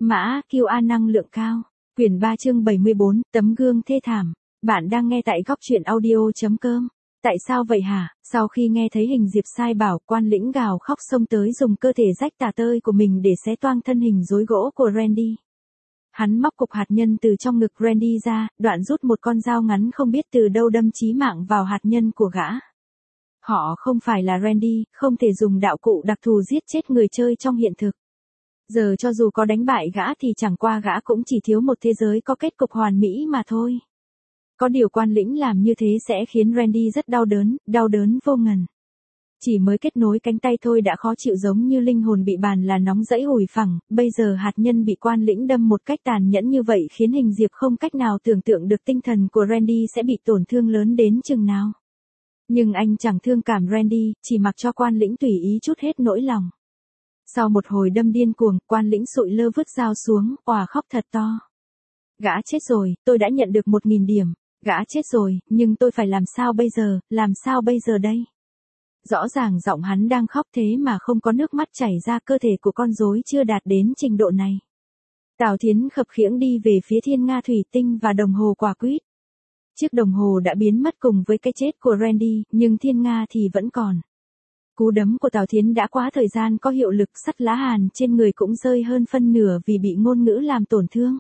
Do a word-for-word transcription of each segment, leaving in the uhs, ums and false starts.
Mã quy a năng lượng cao. Quyển ba chương bảy mươi bốn, tấm gương thê thảm. Bạn đang nghe tại góc truyện audio.com. Tại sao vậy hả? Sau khi nghe thấy hình Diệp sai bảo, Quan Lĩnh gào khóc xông tới dùng cơ thể rách tả tơi của mình để xé toang thân hình rối gỗ của Randy. Hắn móc cục hạt nhân từ trong ngực Randy ra, đoạn rút một con dao ngắn không biết từ đâu đâm chí mạng vào hạt nhân của gã. Họ không phải là Randy, không thể dùng đạo cụ đặc thù giết chết người chơi trong hiện thực. Giờ cho dù có đánh bại gã thì chẳng qua gã cũng chỉ thiếu một thế giới có kết cục hoàn mỹ mà thôi. Có điều Quan Lĩnh làm như thế sẽ khiến Randy rất đau đớn, đau đớn vô ngần. Chỉ mới kết nối cánh tay thôi đã khó chịu giống như linh hồn bị bàn là nóng rẫy hủi phẳng, bây giờ hạt nhân bị Quan Lĩnh đâm một cách tàn nhẫn như vậy khiến hình Diệp không cách nào tưởng tượng được tinh thần của Randy sẽ bị tổn thương lớn đến chừng nào. Nhưng anh chẳng thương cảm Randy, chỉ mặc cho Quan Lĩnh tùy ý trút hết nỗi lòng. Sau một hồi đâm điên cuồng, Quan Lĩnh sụi lơ vứt dao xuống, òa khóc thật to. Gã chết rồi, tôi đã nhận được một nghìn điểm. Gã chết rồi, nhưng tôi phải làm sao bây giờ, làm sao bây giờ đây? Rõ ràng giọng hắn đang khóc thế mà không có nước mắt chảy ra, cơ thể của con rối chưa đạt đến trình độ này. Tào Thiến khập khiễng đi về phía thiên nga thủy tinh và đồng hồ quả quýt. Chiếc đồng hồ đã biến mất cùng với cái chết của Randy, nhưng thiên nga thì vẫn còn. Cú đấm của Tào Thiến đã quá thời gian có hiệu lực, sắt lá hàn trên người cũng rơi hơn phân nửa vì bị ngôn ngữ làm tổn thương.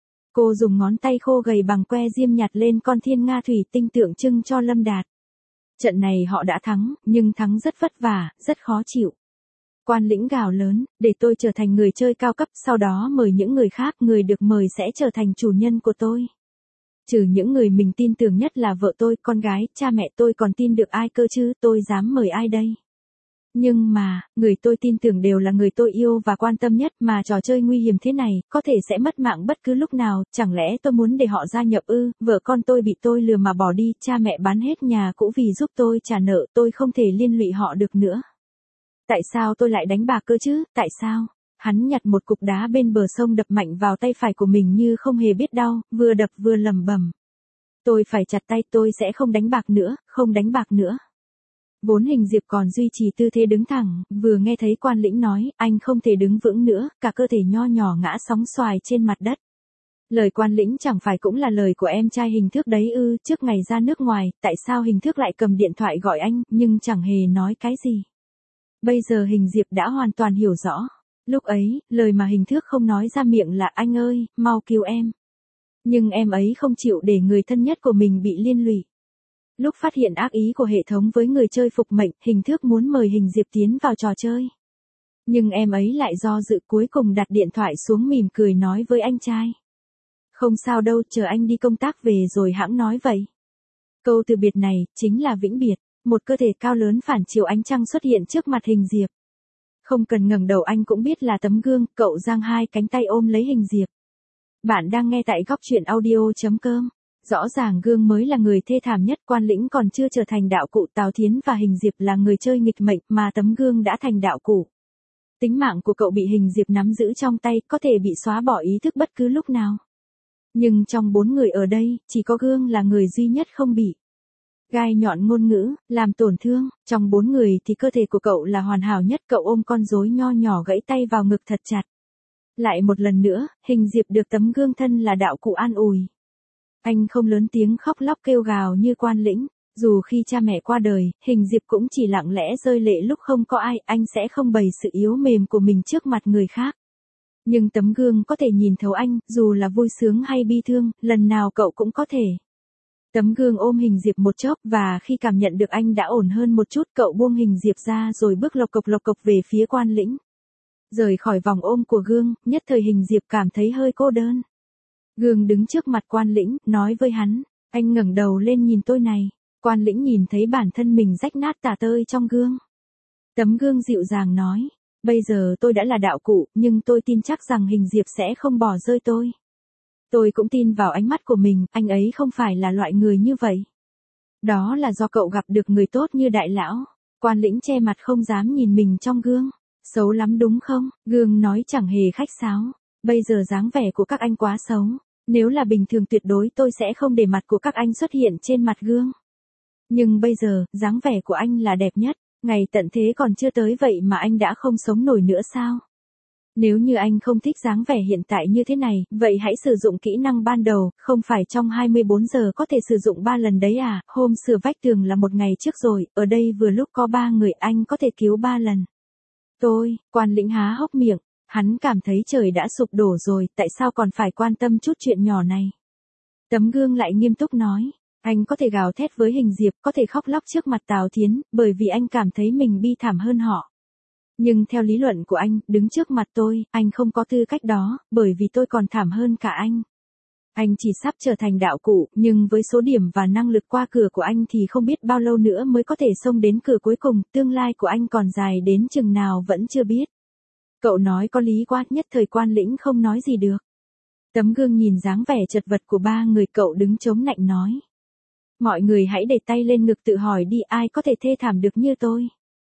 Cô dùng ngón tay khô gầy bằng que diêm nhặt lên con thiên nga thủy tinh tượng trưng cho Lâm Đạt. Trận này họ đã thắng, nhưng thắng rất vất vả, rất khó chịu. Quan Lĩnh gào lớn, để tôi trở thành người chơi cao cấp, sau đó mời những người khác, người được mời sẽ trở thành chủ nhân của tôi. Trừ những người mình tin tưởng nhất là vợ tôi, con gái, cha mẹ tôi còn tin được ai cơ chứ, tôi dám mời ai đây? Nhưng mà, người tôi tin tưởng đều là người tôi yêu và quan tâm nhất, mà trò chơi nguy hiểm thế này, có thể sẽ mất mạng bất cứ lúc nào, chẳng lẽ tôi muốn để họ gia nhập ư? Vợ con tôi bị tôi lừa mà bỏ đi, cha mẹ bán hết nhà cũ vì giúp tôi trả nợ, tôi không thể liên lụy họ được nữa. Tại sao tôi lại đánh bạc cơ chứ, tại sao? Hắn nhặt một cục đá bên bờ sông đập mạnh vào tay phải của mình như không hề biết đau, vừa đập vừa lẩm bẩm. Tôi phải chặt tay, tôi sẽ không đánh bạc nữa, không đánh bạc nữa. Vốn hình Diệp còn duy trì tư thế đứng thẳng, vừa nghe thấy Quan Lĩnh nói, anh không thể đứng vững nữa, cả cơ thể nho nhỏ ngã sóng xoài trên mặt đất. Lời Quan Lĩnh chẳng phải cũng là lời của em trai Hình Thước đấy ư? Trước ngày ra nước ngoài, tại sao Hình Thước lại cầm điện thoại gọi anh, nhưng chẳng hề nói cái gì. Bây giờ hình Diệp đã hoàn toàn hiểu rõ. Lúc ấy, lời mà Hình Thước không nói ra miệng là anh ơi, mau cứu em. Nhưng em ấy không chịu để người thân nhất của mình bị liên lụy. Lúc phát hiện ác ý của hệ thống với người chơi phục mệnh, Hình Thước muốn mời hình Diệp tiến vào trò chơi. Nhưng em ấy lại do dự, cuối cùng đặt điện thoại xuống mỉm cười nói với anh trai. Không sao đâu, chờ anh đi công tác về rồi hãng nói vậy. Câu từ biệt này, chính là vĩnh biệt. Một cơ thể cao lớn phản chiếu ánh trăng xuất hiện trước mặt hình Diệp. Không cần ngẩng đầu anh cũng biết là tấm gương, cậu giang hai cánh tay ôm lấy hình Diệp. Bạn đang nghe tại góc truyện audio.com. Rõ ràng gương mới là người thê thảm nhất, Quan Lĩnh còn chưa trở thành đạo cụ, Tào Thiến và hình Diệp là người chơi nghịch mệnh mà tấm gương đã thành đạo cụ. Tính mạng của cậu bị hình Diệp nắm giữ trong tay, có thể bị xóa bỏ ý thức bất cứ lúc nào. Nhưng trong bốn người ở đây, chỉ có gương là người duy nhất không bị gai nhọn ngôn ngữ, làm tổn thương. Trong bốn người thì cơ thể của cậu là hoàn hảo nhất, cậu ôm con rối nho nhỏ gãy tay vào ngực thật chặt. Lại một lần nữa, hình Diệp được tấm gương thân là đạo cụ an ủi. Anh không lớn tiếng khóc lóc kêu gào như Quan Lĩnh, dù khi cha mẹ qua đời, hình Diệp cũng chỉ lặng lẽ rơi lệ lúc không có ai, anh sẽ không bày sự yếu mềm của mình trước mặt người khác. Nhưng tấm gương có thể nhìn thấu anh, dù là vui sướng hay bi thương, lần nào cậu cũng có thể. Tấm gương ôm hình Diệp một chốc và khi cảm nhận được anh đã ổn hơn một chút, cậu buông hình Diệp ra rồi bước lộc cộc lộc cộc về phía Quan Lĩnh. Rời khỏi vòng ôm của gương, nhất thời hình Diệp cảm thấy hơi cô đơn. Gương đứng trước mặt Quan Lĩnh, nói với hắn, anh ngẩng đầu lên nhìn tôi này. Quan Lĩnh nhìn thấy bản thân mình rách nát tả tơi trong gương. Tấm gương dịu dàng nói, bây giờ tôi đã là đạo cụ, nhưng tôi tin chắc rằng hình Diệp sẽ không bỏ rơi tôi. Tôi cũng tin vào ánh mắt của mình, anh ấy không phải là loại người như vậy. Đó là do cậu gặp được người tốt như đại lão. Quan Lĩnh che mặt không dám nhìn mình trong gương. Xấu lắm đúng không? Gương nói chẳng hề khách sáo. Bây giờ dáng vẻ của các anh quá xấu. Nếu là bình thường tuyệt đối tôi sẽ không để mặt của các anh xuất hiện trên mặt gương. Nhưng bây giờ, dáng vẻ của anh là đẹp nhất. Ngày tận thế còn chưa tới vậy mà anh đã không sống nổi nữa sao? Nếu như anh không thích dáng vẻ hiện tại như thế này, vậy hãy sử dụng kỹ năng ban đầu, không phải trong hai mươi bốn giờ có thể sử dụng ba lần đấy à, hôm sửa vách tường là một ngày trước rồi, ở đây vừa lúc có ba người anh có thể cứu ba lần. Tôi, quan lĩnh há hốc miệng, hắn cảm thấy trời đã sụp đổ rồi, tại sao còn phải quan tâm chút chuyện nhỏ này. Tấm gương lại nghiêm túc nói, anh có thể gào thét với Hình Diệp, có thể khóc lóc trước mặt Tào Thiến, bởi vì anh cảm thấy mình bi thảm hơn họ. Nhưng theo lý luận của anh, đứng trước mặt tôi, anh không có tư cách đó, bởi vì tôi còn thảm hơn cả anh. Anh chỉ sắp trở thành đạo cụ, nhưng với số điểm và năng lực qua cửa của anh thì không biết bao lâu nữa mới có thể xông đến cửa cuối cùng, tương lai của anh còn dài đến chừng nào vẫn chưa biết. Cậu nói có lý quá, nhất thời quan lĩnh không nói gì được. Tấm gương nhìn dáng vẻ chật vật của ba người, cậu đứng chống nạnh nói. Mọi người hãy để tay lên ngực tự hỏi đi, ai có thể thê thảm được như tôi.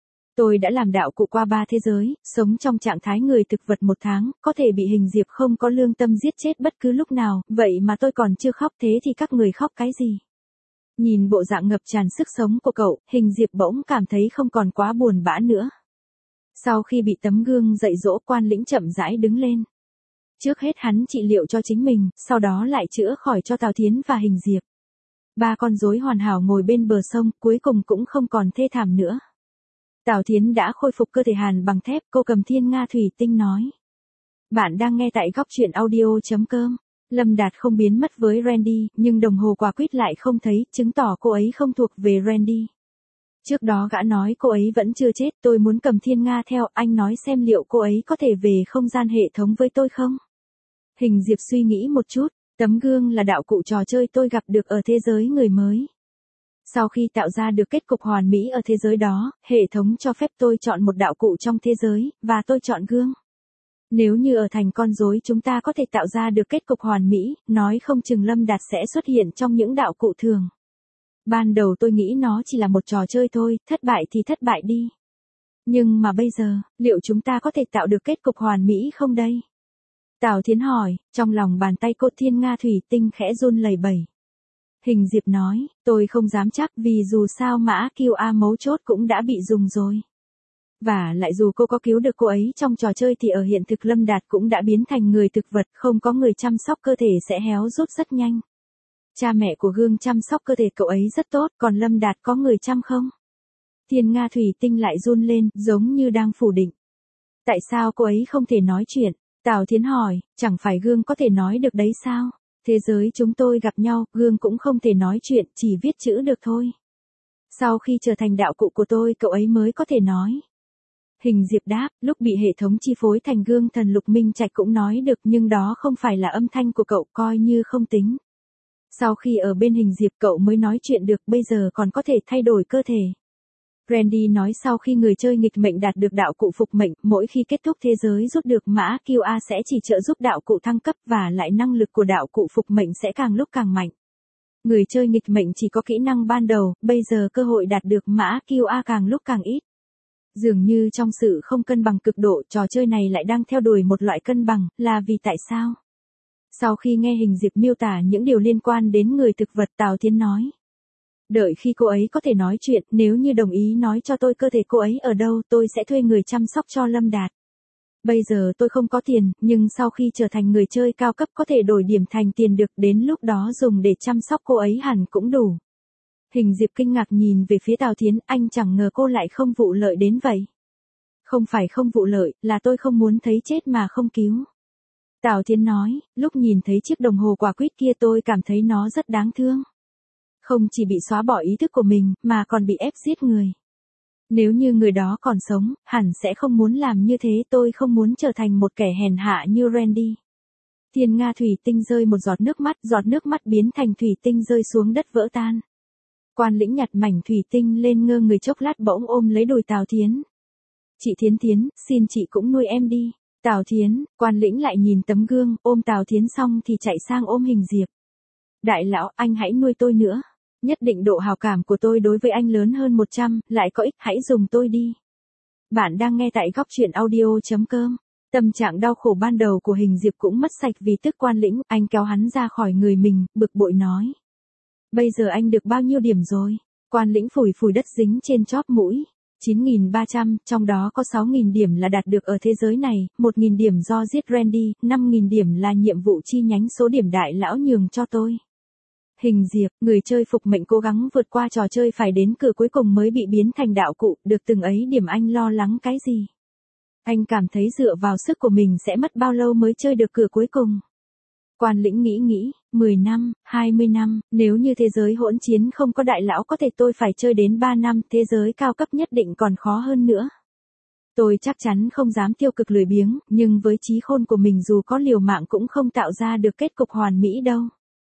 Tôi đã làm đạo cụ qua ba thế giới, sống trong trạng thái người thực vật một tháng, có thể bị Hình Diệp không có lương tâm giết chết bất cứ lúc nào, vậy mà tôi còn chưa khóc, thế thì các người khóc cái gì? Nhìn bộ dạng ngập tràn sức sống của cậu, Hình Diệp bỗng cảm thấy không còn quá buồn bã nữa. Sau khi bị tấm gương dạy dỗ, quan lĩnh chậm rãi đứng lên. Trước hết hắn trị liệu cho chính mình, sau đó lại chữa khỏi cho Tào Thiến và Hình Diệp. Ba con rối hoàn hảo ngồi bên bờ sông, cuối cùng cũng không còn thê thảm nữa. Tào Thiến đã khôi phục cơ thể hàn bằng thép, cô cầm thiên nga thủy tinh nói. Bạn đang nghe tại góc truyện audio.com. Lâm Đạt không biến mất với Randy, nhưng đồng hồ quả quýt lại không thấy, chứng tỏ cô ấy không thuộc về Randy. Trước đó gã nói cô ấy vẫn chưa chết, tôi muốn cầm thiên nga theo, anh nói xem liệu cô ấy có thể về không gian hệ thống với tôi không? Hình Diệp suy nghĩ một chút, tấm gương là đạo cụ trò chơi tôi gặp được ở thế giới người mới. Sau khi tạo ra được kết cục hoàn mỹ ở thế giới đó, hệ thống cho phép tôi chọn một đạo cụ trong thế giới, và tôi chọn gương. Nếu như ở thành con rối chúng ta có thể tạo ra được kết cục hoàn mỹ, nói không chừng Lâm Đạt sẽ xuất hiện trong những đạo cụ thường. Ban đầu tôi nghĩ nó chỉ là một trò chơi thôi, thất bại thì thất bại đi. Nhưng mà bây giờ, liệu chúng ta có thể tạo được kết cục hoàn mỹ không đây? Tào Thiến hỏi, trong lòng bàn tay cô thiên nga thủy tinh khẽ run lẩy bẩy. Hình Diệp nói, tôi không dám chắc vì dù sao mã quy rờ mấu chốt cũng đã bị dùng rồi. Và lại dù cô có cứu được cô ấy trong trò chơi thì ở hiện thực Lâm Đạt cũng đã biến thành người thực vật, không có người chăm sóc cơ thể sẽ héo rút rất nhanh. Cha mẹ của gương chăm sóc cơ thể cậu ấy rất tốt, còn Lâm Đạt có người chăm không? Thiên nga thủy tinh lại run lên, giống như đang phủ định. Tại sao cô ấy không thể nói chuyện? Tào Thiến hỏi, chẳng phải gương có thể nói được đấy sao? Thế giới chúng tôi gặp nhau, gương cũng không thể nói chuyện, chỉ viết chữ được thôi. Sau khi trở thành đạo cụ của tôi, cậu ấy mới có thể nói. Hình Diệp đáp, lúc bị hệ thống chi phối thành gương thần Lục Minh Trạch cũng nói được, nhưng đó không phải là âm thanh của cậu, coi như không tính. Sau khi ở bên Hình Diệp cậu mới nói chuyện được, bây giờ còn có thể thay đổi cơ thể. Randy nói sau khi người chơi nghịch mệnh đạt được đạo cụ phục mệnh, mỗi khi kết thúc thế giới rút được mã quy rờ sẽ chỉ trợ giúp đạo cụ thăng cấp và lại năng lực của đạo cụ phục mệnh sẽ càng lúc càng mạnh. Người chơi nghịch mệnh chỉ có kỹ năng ban đầu, bây giờ cơ hội đạt được mã quy rờ càng lúc càng ít. Dường như trong sự không cân bằng cực độ, trò chơi này lại đang theo đuổi một loại cân bằng, là vì tại sao? Sau khi nghe Hình Diệp miêu tả những điều liên quan đến người thực vật, Tào Thiến nói. Đợi khi cô ấy có thể nói chuyện, nếu như đồng ý nói cho tôi cơ thể cô ấy ở đâu, tôi sẽ thuê người chăm sóc cho Lâm Đạt. Bây giờ tôi không có tiền, nhưng sau khi trở thành người chơi cao cấp có thể đổi điểm thành tiền được, đến lúc đó dùng để chăm sóc cô ấy hẳn cũng đủ. Hình Diệp kinh ngạc nhìn về phía Tào Thiến, anh chẳng ngờ cô lại không vụ lợi đến vậy. Không phải không vụ lợi, là tôi không muốn thấy chết mà không cứu. Tào Thiến nói, lúc nhìn thấy chiếc đồng hồ quả quýt kia tôi cảm thấy nó rất đáng thương. Không chỉ bị xóa bỏ ý thức của mình, mà còn bị ép giết người. Nếu như người đó còn sống, hẳn sẽ không muốn làm như thế, tôi không muốn trở thành một kẻ hèn hạ như Randy. Thiên nga thủy tinh rơi một giọt nước mắt, giọt nước mắt biến thành thủy tinh rơi xuống đất vỡ tan. Quan lĩnh nhặt mảnh thủy tinh lên ngơ người chốc lát bỗng ôm lấy đùi Tào Thiến. Chị Thiến Thiến, xin chị cũng nuôi em đi. Tào Thiến, quan lĩnh lại nhìn tấm gương, ôm Tào Thiến xong thì chạy sang ôm Hình Diệp. Đại lão, anh hãy nuôi tôi nữa. Nhất định độ hào cảm của tôi đối với anh lớn hơn một trăm, lại có ích, hãy dùng tôi đi. Bạn đang nghe tại góc truyện audio.com. Tâm trạng đau khổ ban đầu của Hình Diệp cũng mất sạch vì tức quan lĩnh, anh kéo hắn ra khỏi người mình, bực bội nói. Bây giờ anh được bao nhiêu điểm rồi? Quan lĩnh phủi phủi đất dính trên chóp mũi. chín nghìn ba trăm, trong đó có sáu nghìn điểm là đạt được ở thế giới này, một nghìn điểm do giết Randy, năm nghìn điểm là nhiệm vụ chi nhánh số điểm đại lão nhường cho tôi. Hình Diệp, người chơi phục mệnh cố gắng vượt qua trò chơi phải đến cửa cuối cùng mới bị biến thành đạo cụ, được từng ấy điểm anh lo lắng cái gì? Anh cảm thấy dựa vào sức của mình sẽ mất bao lâu mới chơi được cửa cuối cùng? Quan lĩnh nghĩ nghĩ, mười năm, hai mươi năm, nếu như thế giới hỗn chiến không có đại lão có thể tôi phải chơi đến ba năm, thế giới cao cấp nhất định còn khó hơn nữa. Tôi chắc chắn không dám tiêu cực lười biếng, nhưng với trí khôn của mình dù có liều mạng cũng không tạo ra được kết cục hoàn mỹ đâu.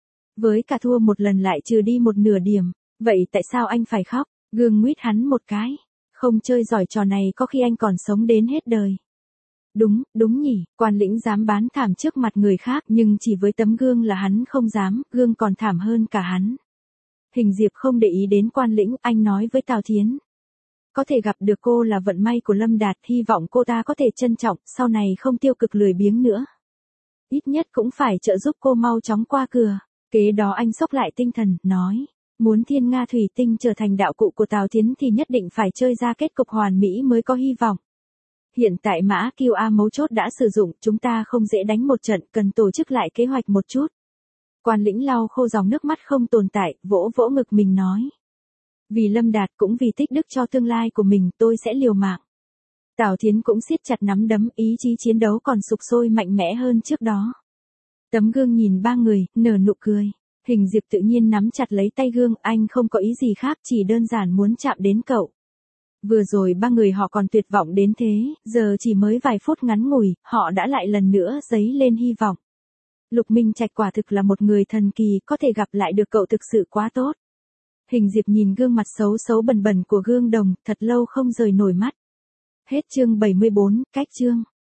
Với cả thua một lần lại trừ đi một nửa điểm, vậy tại sao anh phải khóc? Gương nguyết hắn một cái. Không chơi giỏi trò này có khi anh còn sống đến hết đời. Đúng, đúng nhỉ, quan lĩnh dám bán thảm trước mặt người khác nhưng chỉ với tấm gương là hắn không dám, gương còn thảm hơn cả hắn. Hình Diệp không để ý đến quan lĩnh, anh nói với Tào Thiến. Có thể gặp được cô là vận may của Lâm Đạt, hy vọng cô ta có thể trân trọng, sau này không tiêu cực lười biếng nữa. Ít nhất cũng phải trợ giúp cô mau chóng qua cửa. Kế đó anh xốc lại tinh thần, nói. Muốn Thiên Nga Thủy Tinh trở thành đạo cụ của Tào Thiến thì nhất định phải chơi ra kết cục hoàn mỹ mới có hy vọng. Hiện tại mã quy a mấu chốt đã sử dụng, chúng ta không dễ đánh một trận, cần tổ chức lại kế hoạch một chút. Quan lĩnh lau khô dòng nước mắt không tồn tại, vỗ vỗ ngực mình nói. Vì Lâm Đạt cũng vì tích đức cho tương lai của mình, tôi sẽ liều mạng. Tào Thiến cũng siết chặt nắm đấm, ý chí chiến đấu còn sục sôi mạnh mẽ hơn trước đó. Tấm gương nhìn ba người, nở nụ cười. Hình Diệp tự nhiên nắm chặt lấy tay gương, anh không có ý gì khác, chỉ đơn giản muốn chạm đến cậu. Vừa rồi ba người họ còn tuyệt vọng đến thế, giờ chỉ mới vài phút ngắn ngủi, họ đã lại lần nữa dấy lên hy vọng. Lục Minh Trạch quả thực là một người thần kỳ, có thể gặp lại được cậu thực sự quá tốt. Hình Diệp nhìn gương mặt xấu xấu bẩn bẩn của gương đồng, thật lâu không rời nổi mắt. Hết chương bảy mươi bốn, cách chương.